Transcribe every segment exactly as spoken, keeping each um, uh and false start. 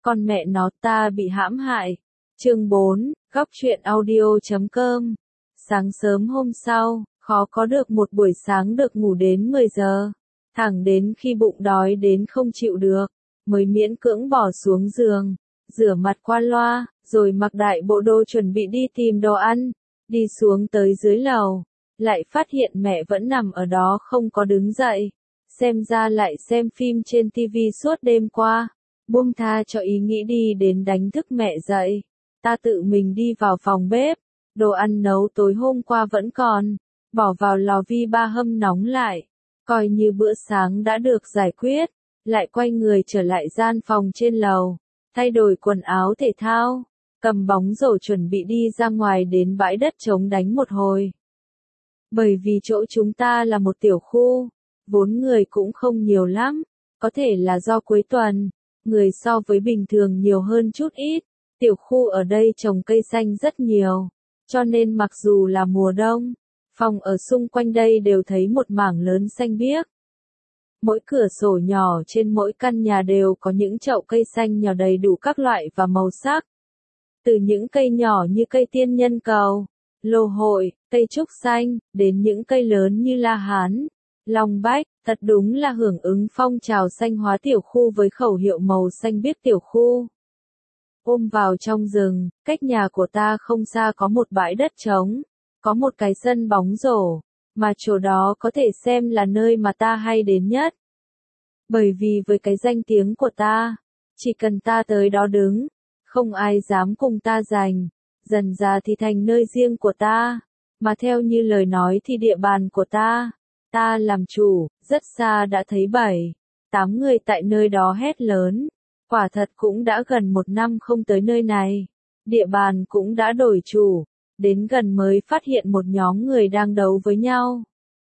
Con mẹ nó ta bị hãm hại. Chương bốn, góc truyện audio chấm com. Sáng sớm hôm sau, khó có được một buổi sáng được ngủ đến mười giờ. Thẳng đến khi bụng đói đến không chịu được, mới miễn cưỡng bỏ xuống giường, rửa mặt qua loa, rồi mặc đại bộ đồ chuẩn bị đi tìm đồ ăn. Đi xuống tới dưới lầu, lại phát hiện mẹ vẫn nằm ở đó không có đứng dậy. Xem ra lại xem phim trên tivi suốt đêm qua. Buông tha cho ý nghĩ đi đến đánh thức mẹ dậy. Ta tự mình đi vào phòng bếp. Đồ ăn nấu tối hôm qua vẫn còn. Bỏ vào lò vi ba hâm nóng lại. Coi như bữa sáng đã được giải quyết. Lại quay người trở lại gian phòng trên lầu. Thay đổi quần áo thể thao. Cầm bóng rổ chuẩn bị đi ra ngoài đến bãi đất trống đánh một hồi. Bởi vì chỗ chúng ta là một tiểu khu. Vốn người cũng không nhiều lắm. Có thể là do cuối tuần. Người so với bình thường nhiều hơn chút ít. Tiểu khu ở đây trồng cây xanh rất nhiều. Cho nên mặc dù là mùa đông, phòng ở xung quanh đây đều thấy một mảng lớn xanh biếc. Mỗi cửa sổ nhỏ trên mỗi căn nhà đều có những chậu cây xanh nhỏ đầy đủ các loại và màu sắc. Từ những cây nhỏ như cây tiên nhân cầu, lô hội, cây trúc xanh, đến những cây lớn như la hán, long bách, thật đúng là hưởng ứng phong trào xanh hóa tiểu khu với khẩu hiệu màu xanh biếc tiểu khu. Ôm vào trong rừng, cách nhà của ta không xa có một bãi đất trống, có một cái sân bóng rổ, mà chỗ đó có thể xem là nơi mà ta hay đến nhất. Bởi vì với cái danh tiếng của ta, chỉ cần ta tới đó đứng, không ai dám cùng ta giành, dần ra thì thành nơi riêng của ta, mà theo như lời nói thì địa bàn của ta, ta làm chủ, rất xa đã thấy bảy, tám người tại nơi đó hét lớn. Quả thật cũng đã gần một năm không tới nơi này, địa bàn cũng đã đổi chủ, đến gần mới phát hiện một nhóm người đang đấu với nhau.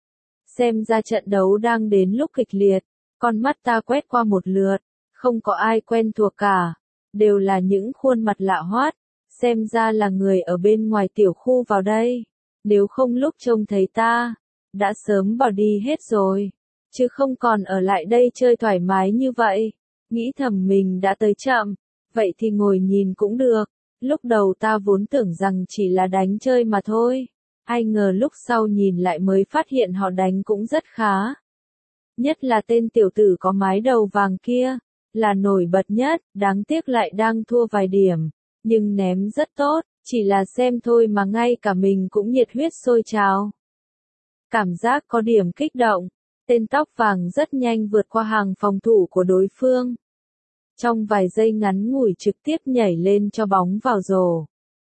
Xem ra trận đấu đang đến lúc kịch liệt, con mắt ta quét qua một lượt, không có ai quen thuộc cả, đều là những khuôn mặt lạ hoát, xem ra là người ở bên ngoài tiểu khu vào đây, nếu không lúc trông thấy ta, đã sớm bỏ đi hết rồi, chứ không còn ở lại đây chơi thoải mái như vậy. Nghĩ thầm mình đã tới chậm, vậy thì ngồi nhìn cũng được, lúc đầu ta vốn tưởng rằng chỉ là đánh chơi mà thôi, ai ngờ lúc sau nhìn lại mới phát hiện họ đánh cũng rất khá. Nhất là tên tiểu tử có mái đầu vàng kia, là nổi bật nhất, đáng tiếc lại đang thua vài điểm, nhưng ném rất tốt, chỉ là xem thôi mà ngay cả mình cũng nhiệt huyết sôi trào. Cảm giác có điểm kích động. Tên tóc vàng rất nhanh vượt qua hàng phòng thủ của đối phương. Trong vài giây ngắn ngủi trực tiếp nhảy lên cho bóng vào rổ.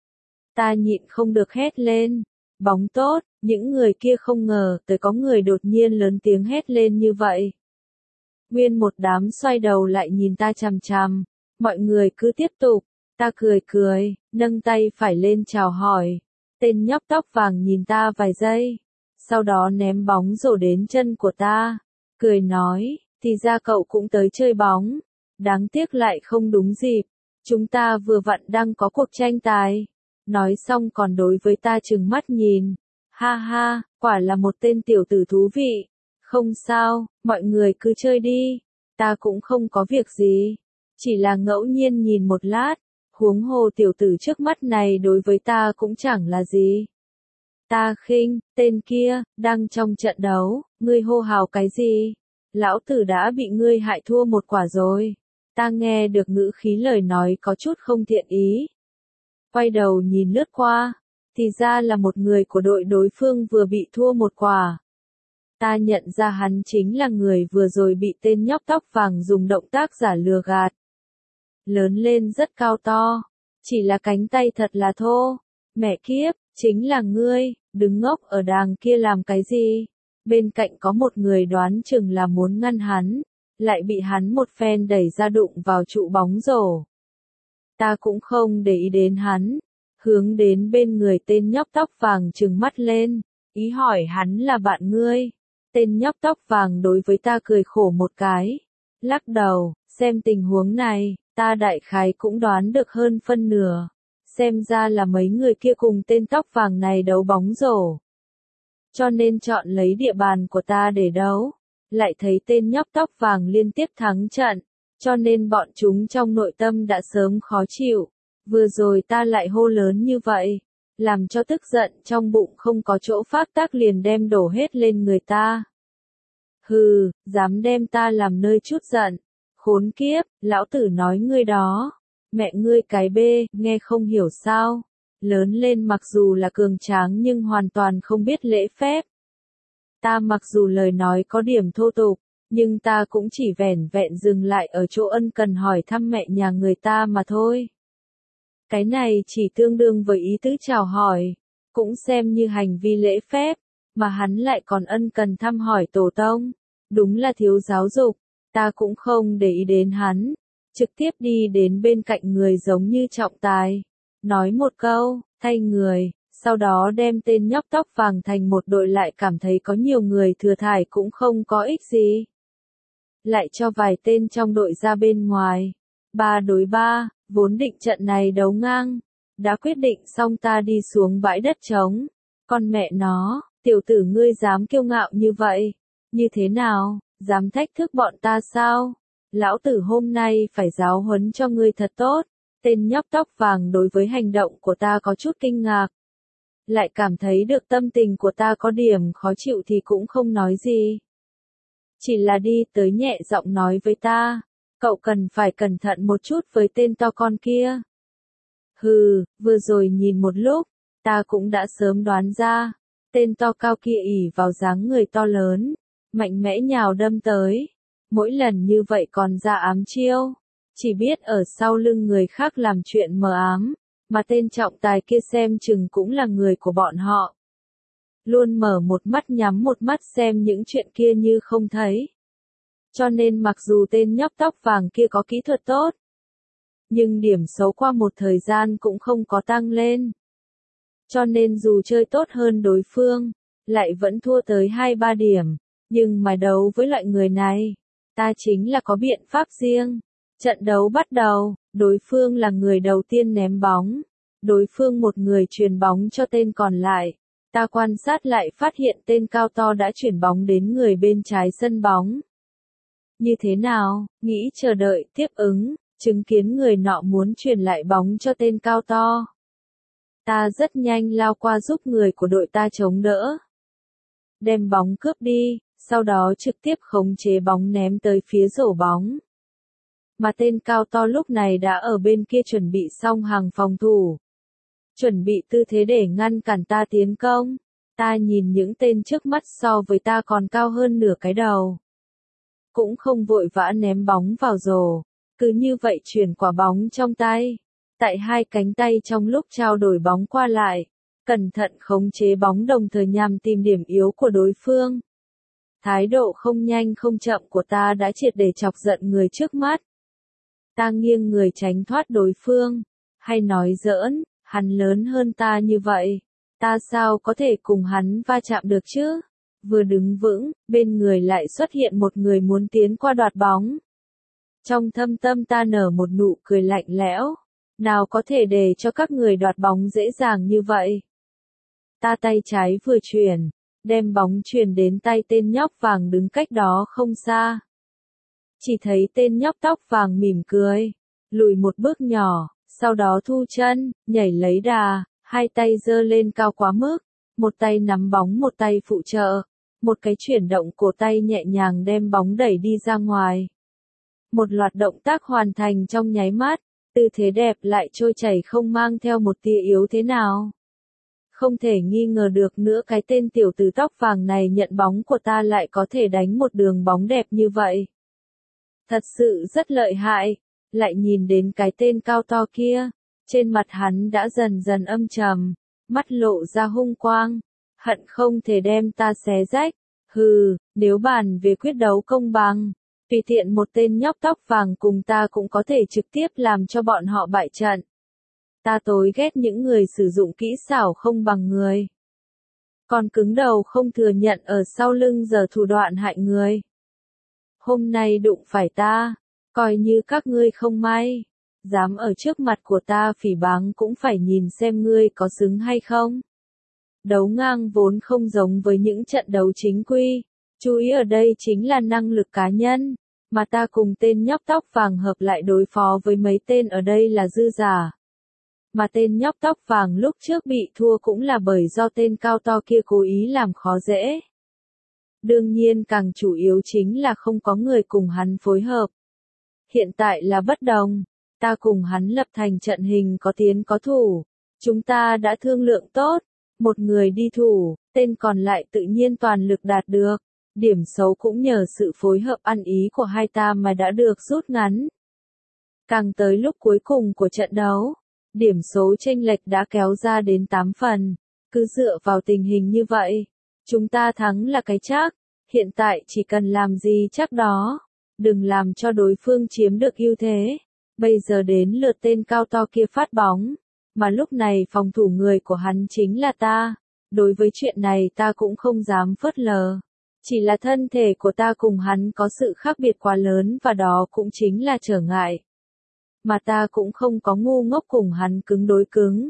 Ta nhịn không được hét lên. Bóng tốt, những người kia không ngờ tới có người đột nhiên lớn tiếng hét lên như vậy. Nguyên một đám xoay đầu lại nhìn ta chằm chằm. Mọi người cứ tiếp tục. Ta cười cười, nâng tay phải lên chào hỏi. Tên nhóc tóc vàng nhìn ta vài giây. Sau đó ném bóng rổ đến chân của ta, cười nói, thì ra cậu cũng tới chơi bóng, đáng tiếc lại không đúng dịp, chúng ta vừa vặn đang có cuộc tranh tài, nói xong còn đối với ta trừng mắt nhìn, ha ha, quả là một tên tiểu tử thú vị, không sao, mọi người cứ chơi đi, ta cũng không có việc gì, chỉ là ngẫu nhiên nhìn một lát, huống hồ tiểu tử trước mắt này đối với ta cũng chẳng là gì. Ta khinh, tên kia, đang trong trận đấu, ngươi hô hào cái gì? Lão tử đã bị ngươi hại thua một quả rồi. Ta nghe được ngữ khí lời nói có chút không thiện ý. Quay đầu nhìn lướt qua, thì ra là một người của đội đối phương vừa bị thua một quả. Ta nhận ra hắn chính là người vừa rồi bị tên nhóc tóc vàng dùng động tác giả lừa gạt. Lớn lên rất cao to, chỉ là cánh tay thật là thô. Mẹ kiếp, chính là ngươi, đứng ngốc ở đàng kia làm cái gì? Bên cạnh có một người đoán chừng là muốn ngăn hắn, lại bị hắn một phen đẩy ra đụng vào trụ bóng rổ. Ta cũng không để ý đến hắn, hướng đến bên người tên nhóc tóc vàng trừng mắt lên, ý hỏi hắn là bạn ngươi. Tên nhóc tóc vàng đối với ta cười khổ một cái, lắc đầu, xem tình huống này, ta đại khái cũng đoán được hơn phân nửa. Xem ra là mấy người kia cùng tên tóc vàng này đấu bóng rổ. Cho nên chọn lấy địa bàn của ta để đấu. Lại thấy tên nhóc tóc vàng liên tiếp thắng trận. Cho nên bọn chúng trong nội tâm đã sớm khó chịu. Vừa rồi ta lại hô lớn như vậy, làm cho tức giận trong bụng không có chỗ phát tác liền đem đổ hết lên người ta. Hừ, dám đem ta làm nơi chút giận. Khốn kiếp, lão tử nói ngươi đó. Mẹ ngươi cái bê, nghe không hiểu sao. Lớn lên mặc dù là cường tráng nhưng hoàn toàn không biết lễ phép. Ta mặc dù lời nói có điểm thô tục, nhưng ta cũng chỉ vẻn vẹn dừng lại ở chỗ ân cần hỏi thăm mẹ nhà người ta mà thôi. Cái này chỉ tương đương với ý tứ chào hỏi, cũng xem như hành vi lễ phép, mà hắn lại còn ân cần thăm hỏi tổ tông. Đúng là thiếu giáo dục, ta cũng không để ý đến hắn, trực tiếp đi đến bên cạnh người giống như trọng tài. Nói một câu, thay người, sau đó đem tên nhóc tóc vàng thành một đội lại cảm thấy có nhiều người thừa thải cũng không có ích gì. Lại cho vài tên trong đội ra bên ngoài. Ba đối ba, vốn định trận này đấu ngang. Đã quyết định xong ta đi xuống bãi đất trống. Con mẹ nó, tiểu tử ngươi dám kiêu ngạo như vậy. Như thế nào, dám thách thức bọn ta sao? Lão tử hôm nay phải giáo huấn cho ngươi thật tốt. Tên nhóc tóc vàng đối với hành động của ta có chút kinh ngạc. Lại cảm thấy được tâm tình của ta có điểm khó chịu thì cũng không nói gì. Chỉ là đi tới nhẹ giọng nói với ta, cậu cần phải cẩn thận một chút với tên to con kia. Hừ, vừa rồi nhìn một lúc, ta cũng đã sớm đoán ra, tên to cao kia ỷ vào dáng người to lớn, mạnh mẽ nhào đâm tới, mỗi lần như vậy còn ra ám chiêu, chỉ biết ở sau lưng người khác làm chuyện mờ ám, mà tên trọng tài kia xem chừng cũng là người của bọn họ. Luôn mở một mắt nhắm một mắt xem những chuyện kia như không thấy. Cho nên mặc dù tên nhóc tóc vàng kia có kỹ thuật tốt, nhưng điểm xấu qua một thời gian cũng không có tăng lên. Cho nên dù chơi tốt hơn đối phương, lại vẫn thua tới hai ba điểm, nhưng mà đấu với loại người này, ta chính là có biện pháp riêng. Trận đấu bắt đầu, đối phương là người đầu tiên ném bóng, đối phương một người chuyền bóng cho tên còn lại. Ta quan sát lại phát hiện tên cao to đã chuyển bóng đến người bên trái sân bóng. Như thế nào, nghĩ chờ đợi, tiếp ứng, chứng kiến người nọ muốn chuyển lại bóng cho tên cao to. Ta rất nhanh lao qua giúp người của đội ta chống đỡ. Đem bóng cướp đi, sau đó trực tiếp khống chế bóng ném tới phía rổ bóng. Mà tên cao to lúc này đã ở bên kia chuẩn bị xong hàng phòng thủ. Chuẩn bị tư thế để ngăn cản ta tiến công. Ta nhìn những tên trước mắt so với ta còn cao hơn nửa cái đầu. Cũng không vội vã ném bóng vào rổ. Cứ như vậy chuyển quả bóng trong tay. Tại hai cánh tay trong lúc trao đổi bóng qua lại. Cẩn thận khống chế bóng đồng thời nhằm tìm điểm yếu của đối phương. Thái độ không nhanh không chậm của ta đã triệt để chọc giận người trước mắt. Ta nghiêng người tránh thoát đối phương. Hay nói giỡn. Hắn lớn hơn ta như vậy, ta sao có thể cùng hắn va chạm được chứ? Vừa đứng vững, bên người lại xuất hiện một người muốn tiến qua đoạt bóng. Trong thâm tâm ta nở một nụ cười lạnh lẽo, nào có thể để cho các người đoạt bóng dễ dàng như vậy. Ta tay trái vừa chuyển, đem bóng chuyển đến tay tên nhóc vàng đứng cách đó không xa. Chỉ thấy tên nhóc tóc vàng mỉm cười, lùi một bước nhỏ. Sau đó thu chân, nhảy lấy đà, hai tay giơ lên cao quá mức, một tay nắm bóng một tay phụ trợ, một cái chuyển động cổ tay nhẹ nhàng đem bóng đẩy đi ra ngoài. Một loạt động tác hoàn thành trong nháy mắt, tư thế đẹp lại trôi chảy không mang theo một tia yếu thế nào. Không thể nghi ngờ được nữa cái tên tiểu tử tóc vàng này nhận bóng của ta lại có thể đánh một đường bóng đẹp như vậy. Thật sự rất lợi hại. Lại nhìn đến cái tên cao to kia, trên mặt hắn đã dần dần âm trầm, mắt lộ ra hung quang, hận không thể đem ta xé rách. Hừ, nếu bàn về quyết đấu công bằng, tùy tiện một tên nhóc tóc vàng cùng ta cũng có thể trực tiếp làm cho bọn họ bại trận. Ta tối ghét những người sử dụng kỹ xảo không bằng người. Còn cứng đầu không thừa nhận ở sau lưng giở thủ đoạn hại người. Hôm nay đụng phải ta. Coi như các ngươi không may, dám ở trước mặt của ta phỉ báng cũng phải nhìn xem ngươi có xứng hay không. Đấu ngang vốn không giống với những trận đấu chính quy, chú ý ở đây chính là năng lực cá nhân, mà ta cùng tên nhóc tóc vàng hợp lại đối phó với mấy tên ở đây là dư giả. Mà tên nhóc tóc vàng lúc trước bị thua cũng là bởi do tên cao to kia cố ý làm khó dễ. Đương nhiên càng chủ yếu chính là không có người cùng hắn phối hợp. Hiện tại là bất đồng, ta cùng hắn lập thành trận hình có tiến có thủ. Chúng ta đã thương lượng tốt, một người đi thủ, tên còn lại tự nhiên toàn lực đạt được. Điểm xấu cũng nhờ sự phối hợp ăn ý của hai ta mà đã được rút ngắn. Càng tới lúc cuối cùng của trận đấu, điểm số chênh lệch đã kéo ra đến tám phần. Cứ dựa vào tình hình như vậy, chúng ta thắng là cái chắc. Hiện tại chỉ cần làm gì chắc đó, đừng làm cho đối phương chiếm được ưu thế. Bây giờ đến lượt tên cao to kia phát bóng, mà lúc này phòng thủ người của hắn chính là ta. Đối với chuyện này ta cũng không dám phớt lờ. Chỉ là thân thể của ta cùng hắn có sự khác biệt quá lớn và đó cũng chính là trở ngại. Mà ta cũng không có ngu ngốc cùng hắn cứng đối cứng.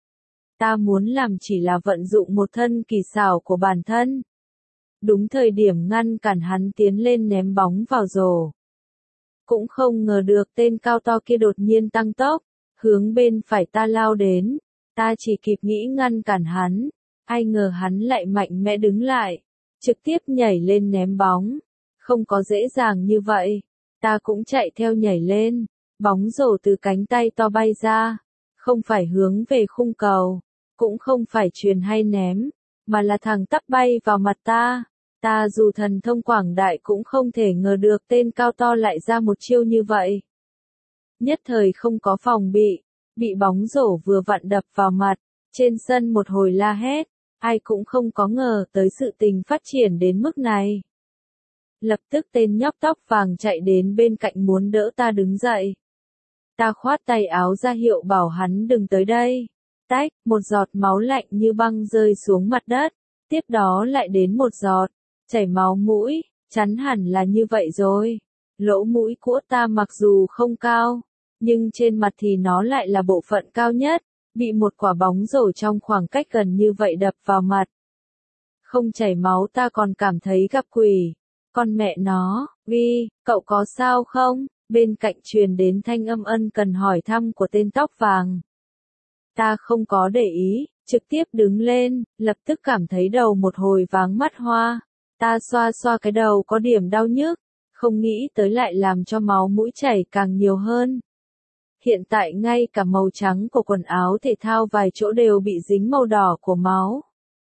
Ta muốn làm chỉ là vận dụng một thân kỳ xảo của bản thân. Đúng thời điểm ngăn cản hắn tiến lên ném bóng vào rổ. Cũng không ngờ được tên cao to kia đột nhiên tăng tốc, hướng bên phải ta lao đến. Ta chỉ kịp nghĩ ngăn cản hắn, ai ngờ hắn lại mạnh mẽ đứng lại, trực tiếp nhảy lên ném bóng. Không có dễ dàng như vậy, ta cũng chạy theo nhảy lên, bóng rổ từ cánh tay to bay ra, không phải hướng về khung cầu, cũng không phải chuyền hay ném, mà là thẳng tắp bay vào mặt ta. Ta dù thần thông quảng đại cũng không thể ngờ được tên cao to lại ra một chiêu như vậy. Nhất thời không có phòng bị, bị bóng rổ vừa vặn đập vào mặt, trên sân một hồi la hét, ai cũng không có ngờ tới sự tình phát triển đến mức này. Lập tức tên nhóc tóc vàng chạy đến bên cạnh muốn đỡ ta đứng dậy. Ta khoát tay áo ra hiệu bảo hắn đừng tới đây. Tách, một giọt máu lạnh như băng rơi xuống mặt đất, tiếp đó lại đến một giọt, chảy máu mũi, chắn hẳn là như vậy rồi. Lỗ mũi của ta mặc dù không cao, nhưng trên mặt thì nó lại là bộ phận cao nhất, bị một quả bóng rổ trong khoảng cách gần như vậy đập vào mặt. Không chảy máu ta còn cảm thấy gặp quỷ. Con mẹ nó, Vi, cậu có sao không? Bên cạnh truyền đến thanh âm ân cần hỏi thăm của tên tóc vàng. Ta không có để ý, trực tiếp đứng lên, lập tức cảm thấy đầu một hồi váng mắt hoa. Ta xoa xoa cái đầu có điểm đau nhức, không nghĩ tới lại làm cho máu mũi chảy càng nhiều hơn. Hiện tại ngay cả màu trắng của quần áo thể thao vài chỗ đều bị dính màu đỏ của máu.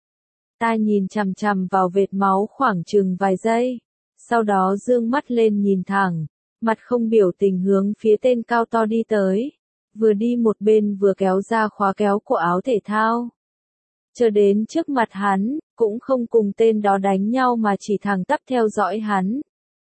Ta nhìn chằm chằm vào vệt máu khoảng chừng vài giây, sau đó dương mắt lên nhìn thẳng, mặt không biểu tình hướng phía tên cao to đi tới, vừa đi một bên vừa kéo ra khóa kéo của áo thể thao. Chờ đến trước mặt hắn, cũng không cùng tên đó đánh nhau mà chỉ thẳng tắp theo dõi hắn.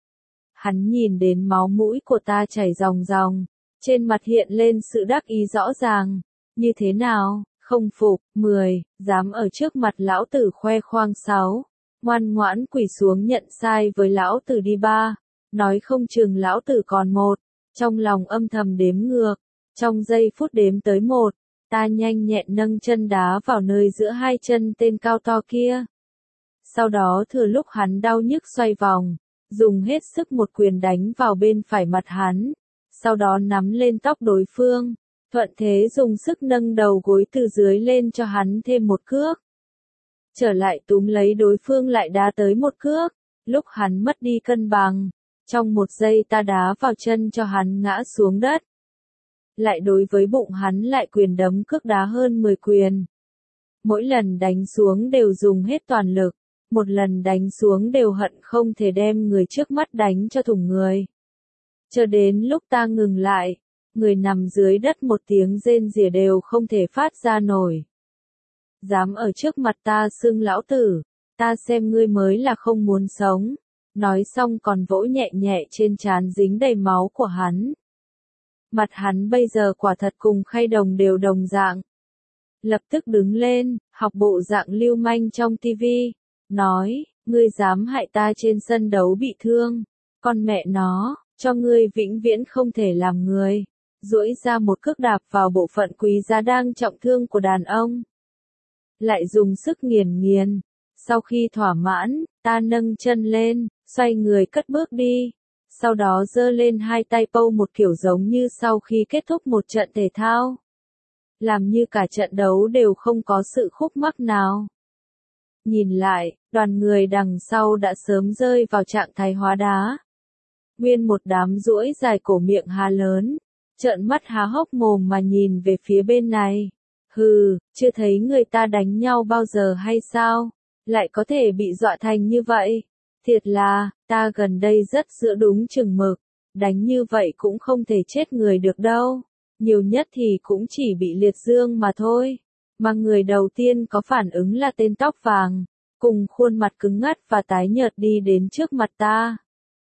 Hắn nhìn đến máu mũi của ta chảy ròng ròng, trên mặt hiện lên sự đắc ý rõ ràng. Như thế nào, không phục, mười, dám ở trước mặt lão tử khoe khoang sáu. Ngoan ngoãn quỳ xuống nhận sai với lão tử đi ba. Nói không chừng lão tử còn một. Trong lòng âm thầm đếm ngược. Trong giây phút đếm tới một, ta nhanh nhẹn nâng chân đá vào nơi giữa hai chân tên cao to kia. Sau đó thừa lúc hắn đau nhức xoay vòng, dùng hết sức một quyền đánh vào bên phải mặt hắn. Sau đó nắm lên tóc đối phương, thuận thế dùng sức nâng đầu gối từ dưới lên cho hắn thêm một cước. Trở lại túm lấy đối phương lại đá tới một cước, lúc hắn mất đi cân bằng, trong một giây ta đá vào chân cho hắn ngã xuống đất. Lại đối với bụng hắn lại quyền đấm cước đá hơn mười quyền. Mỗi lần đánh xuống đều dùng hết toàn lực, một lần đánh xuống đều hận không thể đem người trước mắt đánh cho thủng người. Chờ đến lúc ta ngừng lại, người nằm dưới đất một tiếng rên rỉ đều không thể phát ra nổi. Dám ở trước mặt ta xưng lão tử, ta xem ngươi mới là không muốn sống. Nói xong còn vỗ nhẹ nhẹ trên trán dính đầy máu của hắn. Mặt hắn bây giờ quả thật cùng khay đồng đều đồng dạng. Lập tức đứng lên, học bộ dạng lưu manh trong tivi, nói, ngươi dám hại ta trên sân đấu bị thương, con mẹ nó, cho ngươi vĩnh viễn không thể làm người. Duỗi ra một cước đạp vào bộ phận quý giá đang trọng thương của đàn ông. Lại dùng sức nghiền nghiền. Sau khi thỏa mãn, ta nâng chân lên, xoay người cất bước đi. sau đó giơ lên hai tay pâu một kiểu giống như sau khi kết thúc một trận thể thao. Làm như cả trận đấu đều không có sự khúc mắc nào. Nhìn lại, đoàn người đằng sau đã sớm rơi vào trạng thái hóa đá. Nguyên một đám duỗi dài cổ miệng há lớn, trợn mắt há hốc mồm mà nhìn về phía bên này. Hừ, chưa thấy người ta đánh nhau bao giờ hay sao? Lại có thể bị dọa thành như vậy? Thiệt là, ta gần đây rất giữ đúng chừng mực, đánh như vậy cũng không thể chết người được đâu. Nhiều nhất thì cũng chỉ bị liệt dương mà thôi. Mà người đầu tiên có phản ứng là tên tóc vàng, cùng khuôn mặt cứng ngắt và tái nhợt đi đến trước mặt ta.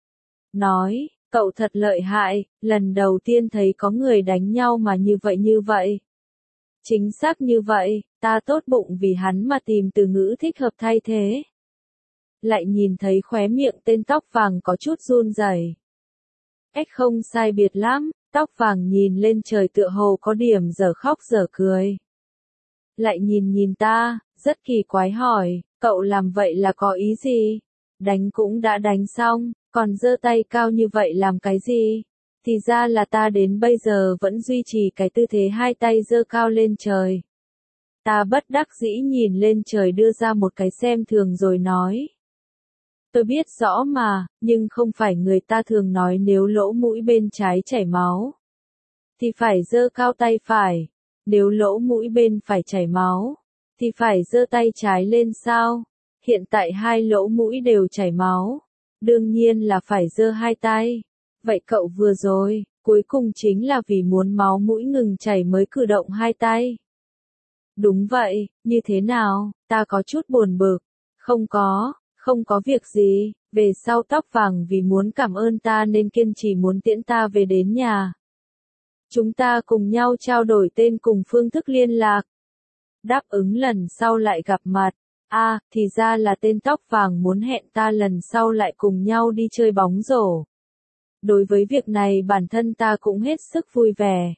Nói, cậu thật lợi hại, lần đầu tiên thấy có người đánh nhau mà như vậy như vậy. Chính xác như vậy, ta tốt bụng vì hắn mà tìm từ ngữ thích hợp thay thế. Lại nhìn thấy khóe miệng tên tóc vàng có chút run rẩy. Ếch không sai biệt lắm, tóc vàng nhìn lên trời tựa hồ có điểm dở khóc dở cười. Lại nhìn nhìn ta, rất kỳ quái hỏi, cậu làm vậy là có ý gì? Đánh cũng đã đánh xong, còn giơ tay cao như vậy làm cái gì? Thì ra là ta đến bây giờ vẫn duy trì cái tư thế hai tay giơ cao lên trời. Ta bất đắc dĩ nhìn lên trời đưa ra một cái xem thường rồi nói. Tôi biết rõ mà, nhưng không phải người ta thường nói nếu lỗ mũi bên trái chảy máu, thì phải giơ cao tay phải. Nếu lỗ mũi bên phải chảy máu, thì phải giơ tay trái lên sao? Hiện tại hai lỗ mũi đều chảy máu. Đương nhiên là phải giơ hai tay. Vậy cậu vừa rồi, cuối cùng chính là vì muốn máu mũi ngừng chảy mới cử động hai tay. Đúng vậy, như thế nào, ta có chút buồn bực. Không có, không có việc gì, về sau tóc vàng vì muốn cảm ơn ta nên kiên trì muốn tiễn ta về đến nhà. Chúng ta cùng nhau trao đổi tên cùng phương thức liên lạc. Đáp ứng lần sau lại gặp mặt. À, thì ra là tên tóc vàng muốn hẹn ta lần sau lại cùng nhau đi chơi bóng rổ. Đối với việc này bản thân ta cũng hết sức vui vẻ.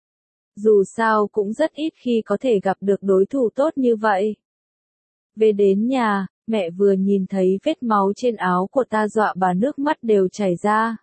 Dù sao cũng rất ít khi có thể gặp được đối thủ tốt như vậy. Về đến nhà, mẹ vừa nhìn thấy vết máu trên áo của ta dọa bà nước mắt đều chảy ra.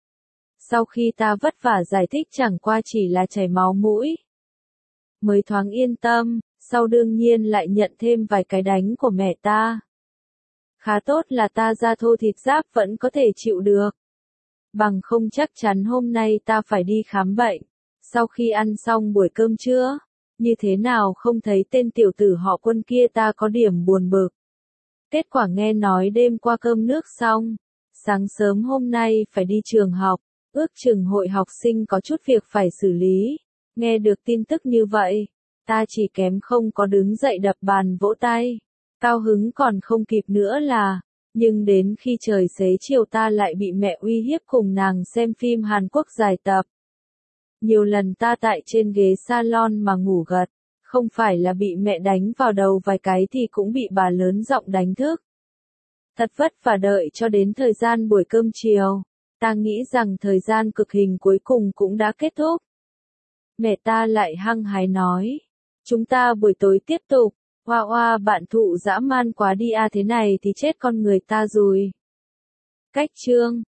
Sau khi ta vất vả giải thích chẳng qua chỉ là chảy máu mũi, mới thoáng yên tâm, sau đương nhiên lại nhận thêm vài cái đánh của mẹ ta. Khá tốt là ta da thô thịt giáp vẫn có thể chịu được. Bằng không chắc chắn hôm nay ta phải đi khám bệnh. Sau khi ăn xong buổi cơm trưa, như thế nào không thấy tên tiểu tử họ Quân kia ta có điểm buồn bực. Kết quả nghe nói đêm qua cơm nước xong, sáng sớm hôm nay phải đi trường học, ước chừng hội học sinh có chút việc phải xử lý. Nghe được tin tức như vậy, ta chỉ kém không có đứng dậy đập bàn vỗ tay. Cao hứng còn không kịp nữa là, nhưng đến khi trời xế chiều ta lại bị mẹ uy hiếp cùng nàng xem phim Hàn Quốc dài tập. Nhiều lần ta tại trên ghế salon mà ngủ gật, không phải là bị mẹ đánh vào đầu vài cái thì cũng bị bà lớn giọng đánh thức. Thật vất vả đợi cho đến thời gian buổi cơm chiều, ta nghĩ rằng thời gian cực hình cuối cùng cũng đã kết thúc. Mẹ ta lại hăng hái nói, chúng ta buổi tối tiếp tục. Hoa hoa bạn thụ dã man quá đi à, thế này thì chết con người ta rồi. Cách chương